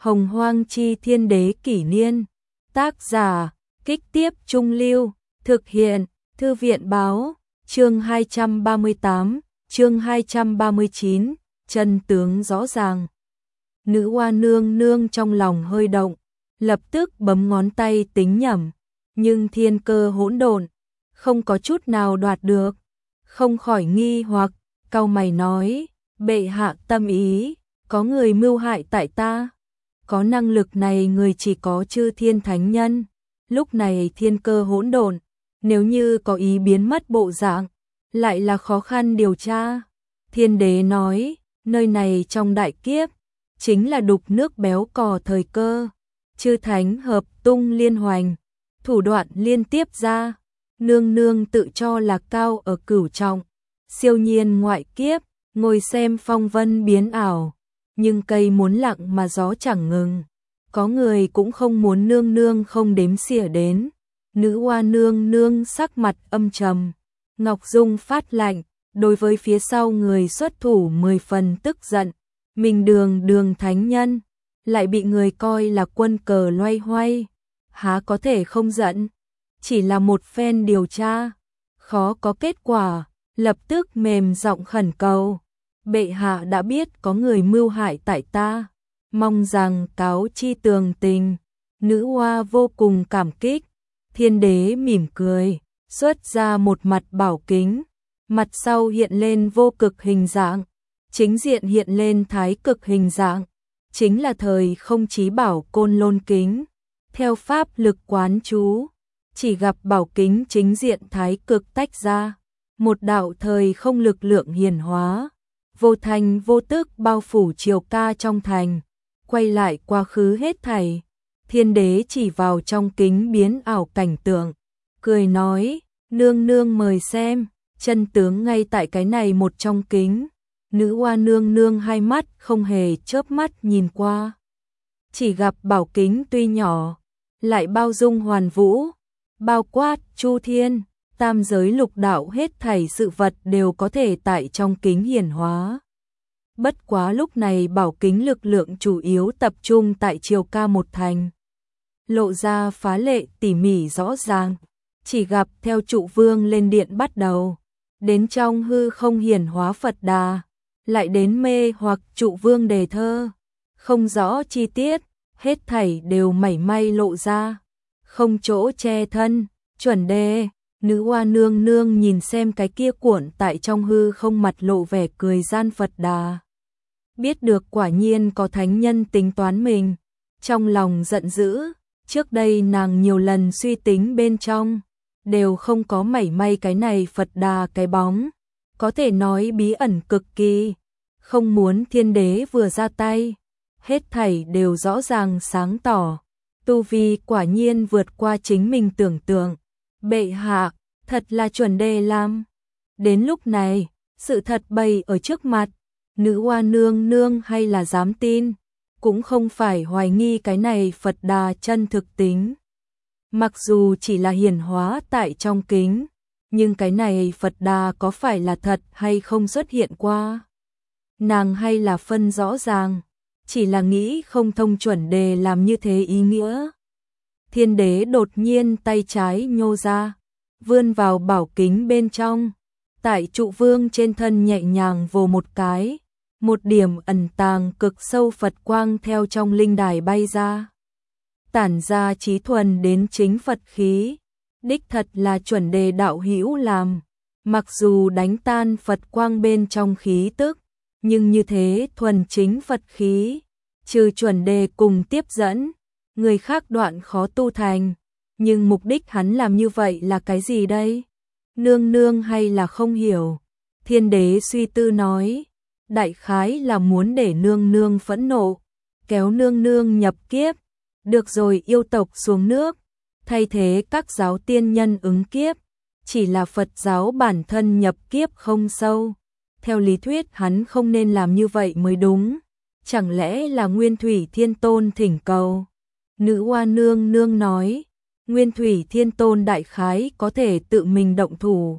Hồng Hoang Chi Thiên Đế Kỷ Niên. Tác giả, Kích Tiếp Trung Lưu. Thực hiện, Thư viện Báo. Chương 238, chương 239, chân tướng rõ ràng. Nữ Hoa nương nương trong lòng hơi động, lập tức bấm ngón tay tính nhẩm, nhưng thiên cơ hỗn độn, không có chút nào đoạt được, không khỏi nghi hoặc, cau mày nói: "Bệ hạ tâm ý, có người mưu hại tại ta." Có năng lực này người chỉ có Chư Thiên Thánh Nhân. Lúc này thiên cơ hỗn độn, nếu như có ý biến mất bộ dạng, lại là khó khăn điều tra. Thiên Đế nói, nơi này trong đại kiếp, chính là đục nước béo cò thời cơ. Chư Thánh hợp tung liên hoành, thủ đoạn liên tiếp ra. Nương nương tự cho là cao ở cửu trọng, siêu nhiên ngoại kiếp, ngồi xem phong vân biến ảo. Nhưng cây muốn lặng mà gió chẳng ngừng. Có người cũng không muốn nương nương không đếm xỉa đến. Nữ Hoa nương nương sắc mặt âm trầm, Ngọc Dung phát lạnh, đối với phía sau người xuất thủ 10 phần tức giận. Mình đường thánh nhân, lại bị người coi là quân cờ loay hoay, há có thể không giận. Chỉ là một phen điều tra, khó có kết quả, lập tức mềm giọng khẩn cầu: "Bệ hạ đã biết có người mưu hại tại ta, mong rằng cáo chi tường tình." Nữ Hoa vô cùng cảm kích. Thiên Đế mỉm cười, xuất ra một mặt bảo kính, mặt sau hiện lên vô cực hình dạng, chính diện hiện lên thái cực hình dạng, chính là thời không chí bảo Côn Lôn kính. Theo pháp lực quán chú, chỉ gặp bảo kính chính diện thái cực tách ra, một đạo thời không lực lượng hiển hóa, vô thành vô tức bao phủ Triều Ca trong thành, quay lại quá khứ hết thảy. Thiên Đế chỉ vào trong kính biến ảo cảnh tượng, cười nói: "Nương nương mời xem, chân tướng ngay tại cái này một trong kính." Nữ Hoa nương nương hai mắt không hề chớp mắt nhìn qua, chỉ gặp bảo kính tuy nhỏ, lại bao dung hoàn vũ, bao quát chu thiên, tam giới lục đạo, hết thảy sự vật đều có thể tại trong kính hiển hóa. Bất quá lúc này bảo kính lực lượng chủ yếu tập trung tại Triều Ca một thành, lộ ra phá lệ tỉ mỉ rõ ràng. Chỉ gặp theo trụ vương lên điện bắt đầu, đến trong hư không hiển hóa Phật Đà, lại đến mê hoặc trụ vương đề thơ, không rõ chi tiết, hết thảy đều mảy may lộ ra, không chỗ che thân. Chuẩn đề. Nữ Hoa nương nương nhìn xem cái kia cuộn tại trong hư không mặt lộ vẻ cười gian Phật Đà, biết được quả nhiên có thánh nhân tính toán mình, trong lòng giận dữ. Trước đây nàng nhiều lần suy tính bên trong, đều không có mảy may cái này Phật Đà cái bóng, có thể nói bí ẩn cực kỳ. Không muốn Thiên Đế vừa ra tay, hết thảy đều rõ ràng sáng tỏ, tu vi quả nhiên vượt qua chính mình tưởng tượng. Bệ hạ, thật là chuẩn đề làm. Đến lúc này, sự thật bày ở trước mặt, Nữ Hoa nương nương hay là dám tin, cũng không phải hoài nghi cái này Phật Đà chân thực tính. Mặc dù chỉ là hiển hóa tại trong kính, nhưng cái này Phật Đà có phải là thật hay không xuất hiện qua, nàng hay là phân rõ ràng, chỉ là nghĩ không thông chuẩn đề làm như thế ý nghĩa. Thiên Đế đột nhiên tay trái nhô ra, vươn vào bảo kính bên trong, tại trụ vương trên thân nhẹ nhàng vồ một cái, một điểm ẩn tàng cực sâu Phật quang theo trong linh đài bay ra, tản ra trí thuần đến chính Phật khí. Đích thật là chuẩn đề đạo hữu làm, mặc dù đánh tan Phật quang bên trong khí tức, nhưng như thế thuần chính Phật khí, trừ chuẩn đề cùng tiếp dẫn, người khác đoạn khó tu thành. Nhưng mục đích hắn làm như vậy là cái gì đây? Nương nương hay là không hiểu? Thiên Đế suy tư nói, đại khái là muốn để nương nương phẫn nộ, kéo nương nương nhập kiếp, được rồi yêu tộc xuống nước, thay thế các giáo tiên nhân ứng kiếp. Chỉ là Phật giáo bản thân nhập kiếp không sâu, theo lý thuyết hắn không nên làm như vậy mới đúng. Chẳng lẽ là Nguyên Thủy Thiên Tôn thỉnh cầu? Nữ Hoa nương nương nói, Nguyên Thủy Thiên Tôn đại khái có thể tự mình động thủ,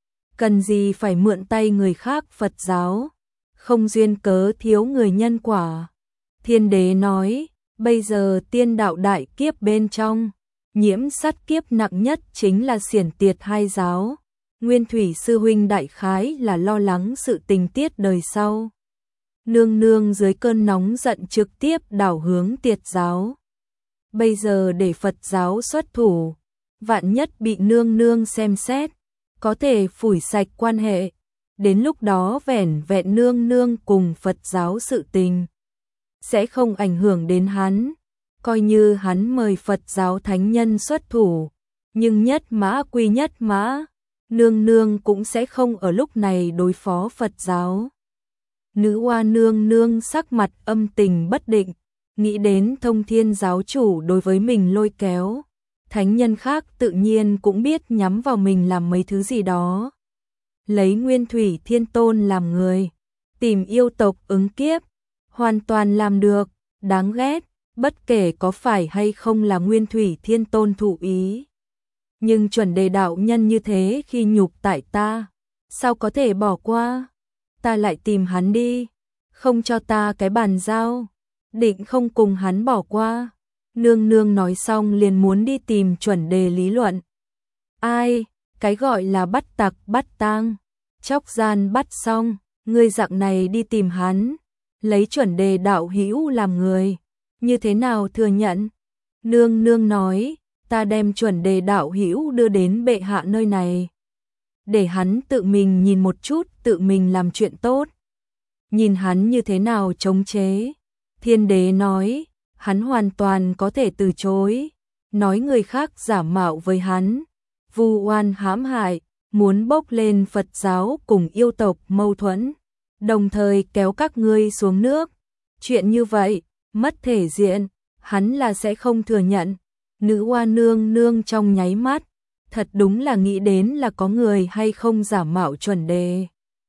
cần gì phải mượn tay người khác. Phật giáo không duyên cớ thiếu người nhân quả. Thiên Đế nói, Bây giờ tiên đạo đại kiếp bên trong, nhiễm sát kiếp nặng nhất chính là Xiển Tiệt hai giáo. Nguyên Thủy sư huynh đại khái là lo lắng sự tình tiết đời sau. Nương nương dưới cơn nóng giận trực tiếp đảo hướng Tiệt giáo. Bây giờ để Phật giáo xuất thủ, vạn nhất bị nương nương xem xét, có thể phủi sạch quan hệ. Đến lúc đó vẻn vẹn nương nương cùng Phật giáo sự tình sẽ không ảnh hưởng đến hắn. Coi như hắn mời Phật giáo thánh nhân xuất thủ, nhưng nhất mã quy nhất mã, nương nương cũng sẽ không ở lúc này đối phó Phật giáo. Nữ Hoa nương nương sắc mặt âm tình bất định, nghĩ đến Thông Thiên giáo chủ đối với mình lôi kéo, thánh nhân khác tự nhiên cũng biết nhắm vào mình làm mấy thứ gì đó. Lấy Nguyên Thủy Thiên Tôn làm người, tìm yêu tộc ứng kiếp, hoàn toàn làm được, đáng ghét, bất kể có phải hay không là Nguyên Thủy Thiên Tôn thụ ý. Nhưng chuẩn đề đạo nhân như thế khi nhục tại ta, sao có thể bỏ qua? Ta lại tìm hắn đi, không cho ta cái bàn giao, định không cùng hắn bỏ qua. Nương nương nói xong liền muốn đi tìm chuẩn đề lý luận. Ai, cái gọi là bắt tặc bắt tang, chóc gian bắt xong, ngươi dạng này đi tìm hắn, lấy chuẩn đề đạo hữu làm người, như thế nào thừa nhận? Nương nương nói, ta đem chuẩn đề đạo hữu đưa đến bệ hạ nơi này, để hắn tự mình nhìn một chút, tự mình làm chuyện tốt. Nhìn hắn như thế nào chống chế. Thiên đế nói, hắn hoàn toàn có thể từ chối, nói người khác giả mạo với hắn, vu oan hãm hại, muốn bốc lên Phật giáo cùng yêu tộc mâu thuẫn, đồng thời kéo các ngươi xuống nước. Chuyện như vậy, mất thể diện, hắn là sẽ không thừa nhận. Nữ Hoa nương nương trong nháy mắt, thật đúng là nghĩ đến là có người hay không giả mạo chuẩn đề.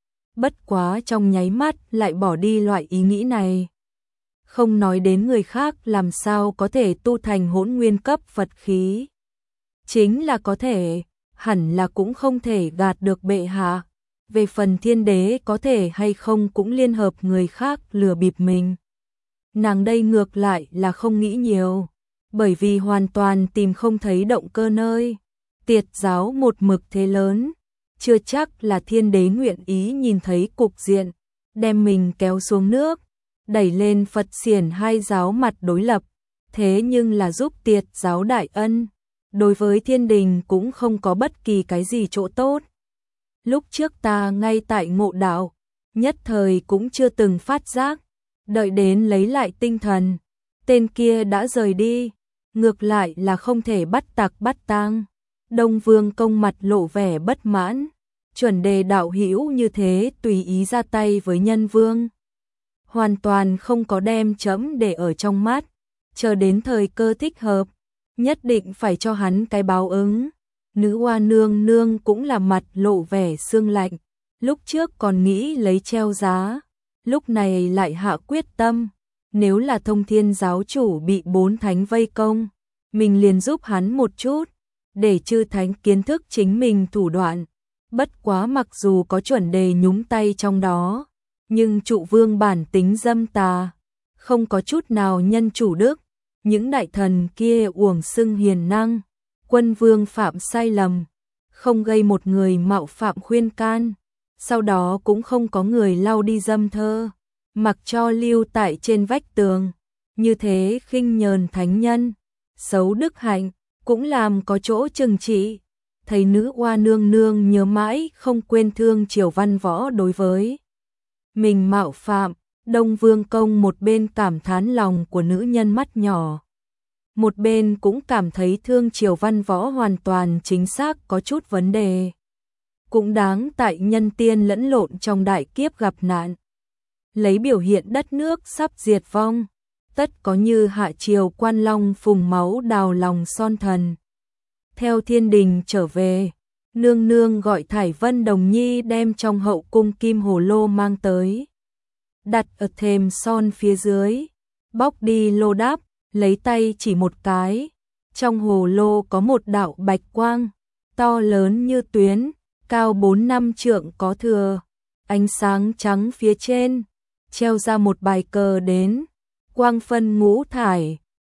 Bất quá trong nháy mắt lại bỏ đi loại ý nghĩ này. Không nói đến người khác làm sao có thể tu thành hỗn nguyên cấp Phật khí. Chính là có thể, hẳn là cũng không thể gạt được bệ hạ. Về phần thiên đế có thể hay không cũng liên hợp người khác lừa bịp mình. Nàng đây ngược lại là không nghĩ nhiều, bởi vì hoàn toàn tìm không thấy động cơ nơi. Tiệt giáo một mực thế lớn, chưa chắc là thiên đế nguyện ý nhìn thấy cục diện, đem mình kéo xuống nước, đẩy lên Phật Xiển hai giáo mặt đối lập, thế nhưng là giúp Tiệt giáo đại ân, đối với thiên đình cũng không có bất kỳ cái gì chỗ tốt. Lúc trước ta ngay tại ngộ đạo, nhất thời cũng chưa từng phát giác, đợi đến lấy lại tinh thần, tên kia đã rời đi, ngược lại là không thể bắt tặc bắt tang. Đông Vương Công mặt lộ vẻ bất mãn, chuẩn đề đạo hữu như thế tùy ý ra tay với nhân vương, hoàn toàn không có đem chấm để ở trong mắt, chờ đến thời cơ thích hợp, nhất định phải cho hắn cái báo ứng. Nữ Hoa nương nương cũng là mặt lộ vẻ sương lạnh, lúc trước còn nghĩ lấy treo giá, lúc này lại hạ quyết tâm, nếu là Thông Thiên giáo chủ bị 4 thánh vây công, mình liền giúp hắn một chút, để chư thánh kiến thức chính mình thủ đoạn. Bất quá mặc dù có chuẩn đề nhúng tay trong đó, nhưng trụ vương bản tính dâm tà, không có chút nào nhân chủ đức, những đại thần kia uổng xưng hiền năng, quân vương phạm sai lầm, không gây một người mạo phạm khuyên can, sau đó cũng không có người lau đi dâm thơ, mặc cho lưu tại trên vách tường, như thế khinh nhờn thánh nhân, xấu đức hạnh, cũng làm có chỗ trừng trị. Thấy Nữ Hoa nương nương nhớ mãi không quên thương Triều Văn Võ đối với mình mạo phạm, Đông Vương Công một bên cảm thán lòng của nữ nhân mắt nhỏ, một bên cũng cảm thấy thương Triều Văn Võ hoàn toàn chính xác có chút vấn đề. Cũng đáng tại nhân tiên lẫn lộn trong đại kiếp gặp nạn. Lấy biểu hiện đất nước sắp diệt vong, tất có như hạ triều Quan Long phùng máu đào lòng son thần. Theo thiên đình trở về, nương nương gọi Thải Vân Đồng Nhi đem trong hậu cung kim hồ lô mang tới, đặt ở thềm son phía dưới, bóc đi lô đáp, lấy tay chỉ một cái, trong hồ lô có một đạo bạch quang, to lớn như tuyến, cao 4-5 trượng có thừa, ánh sáng trắng phía trên, treo ra một bài cờ đến, quang phân ngũ thải,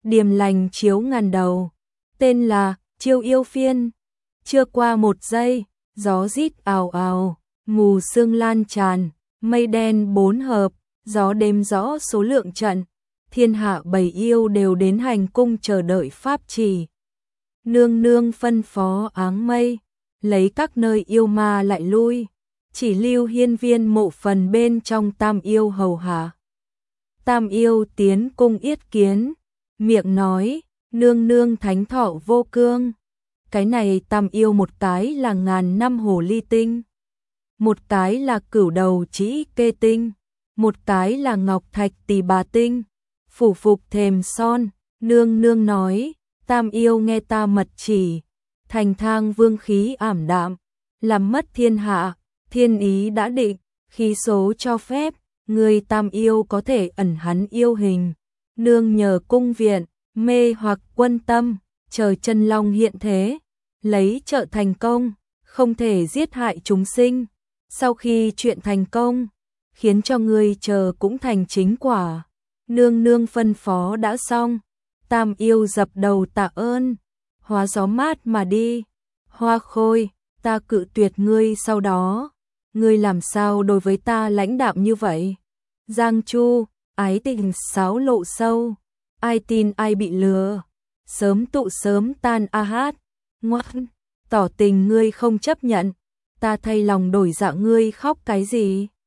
điềm lành chiếu ngàn đầu. Tên là Chiêu Yêu Phiên. Chưa qua 1 giây, gió rít ào ào, mù sương lan tràn, mây đen 4 hợp, gió đêm rõ số lượng trận. Thiên hạ 7 yêu đều đến hành cung chờ đợi pháp chỉ. Nương nương phân phó áng mây, lấy các nơi yêu ma lại lui, chỉ lưu hiên viên mộ phần bên trong tam yêu hầu hạ. Tam yêu tiến cung yết kiến, miệng nói, nương nương thánh thọ vô cương. Cái này tam yêu một cái là ngàn năm hồ ly tinh, một cái là cửu đầu trĩ kê tinh, một cái là ngọc thạch tỳ bà tinh, phủ phục thềm son. Nương nương nói, tam yêu nghe ta mật chỉ, thành thang vương khí ảm đạm, làm mất thiên hạ, thiên ý đã định, khí số cho phép, người tam yêu có thể ẩn hắn yêu hình, nương nhờ cung viện, mê hoặc quân tâm, chờ chân long hiện thế, lấy trợ thành công, không thể giết hại chúng sinh. Sau khi chuyện thành công, khiến cho người chờ cũng thành chính quả. Nương nương phân phó đã xong, tam yêu dập đầu tạ ơn, hóa gió mát mà đi. Hoa Khôi, ta cự tuyệt ngươi sau đó, ngươi làm sao đối với ta lãnh đạm như vậy? Giang Chu, ái tình sáo lộ sâu, ai tin ai bị lừa, sớm tụ sớm tan a hát, ngoan, tỏ tình ngươi không chấp nhận, ta thay lòng đổi dạ ngươi khóc cái gì?